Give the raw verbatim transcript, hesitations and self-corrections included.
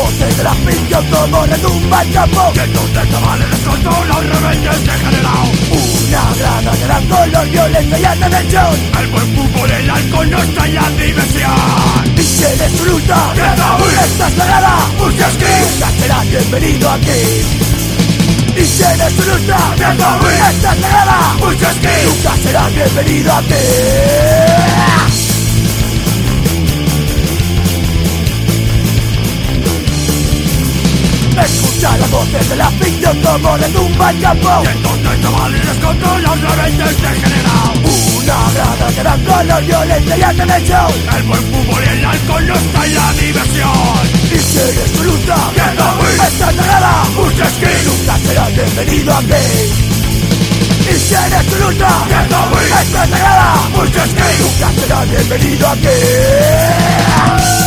voces de la ficción como retumba el campo. Cientos de chavales descontrolan, rebeldes degenerados. Una grada que da color, violencia y atención. El buen fútbol, el alcohol no está en la diversión. Y si eres tu lucha, esta sagrada, Pushesky nunca serás bienvenido aquí. Y si eres tu lucha, esta sagrada, Pushesky nunca serás bienvenido aquí. Escucha las voces de la ficción como retumba el campo. Cientos de chavales descontrolan, rebeldes degenerados. Una grada que da color, violencia y atención. El buen fútbol y el alcohol no está en la diversión. Y si eres tu lucha, esta sagrada, Pushesky nunca serás bienvenido aquí. Y si eres tu lucha, esta sagrada, Pushesky nunca serás bienvenido aquí.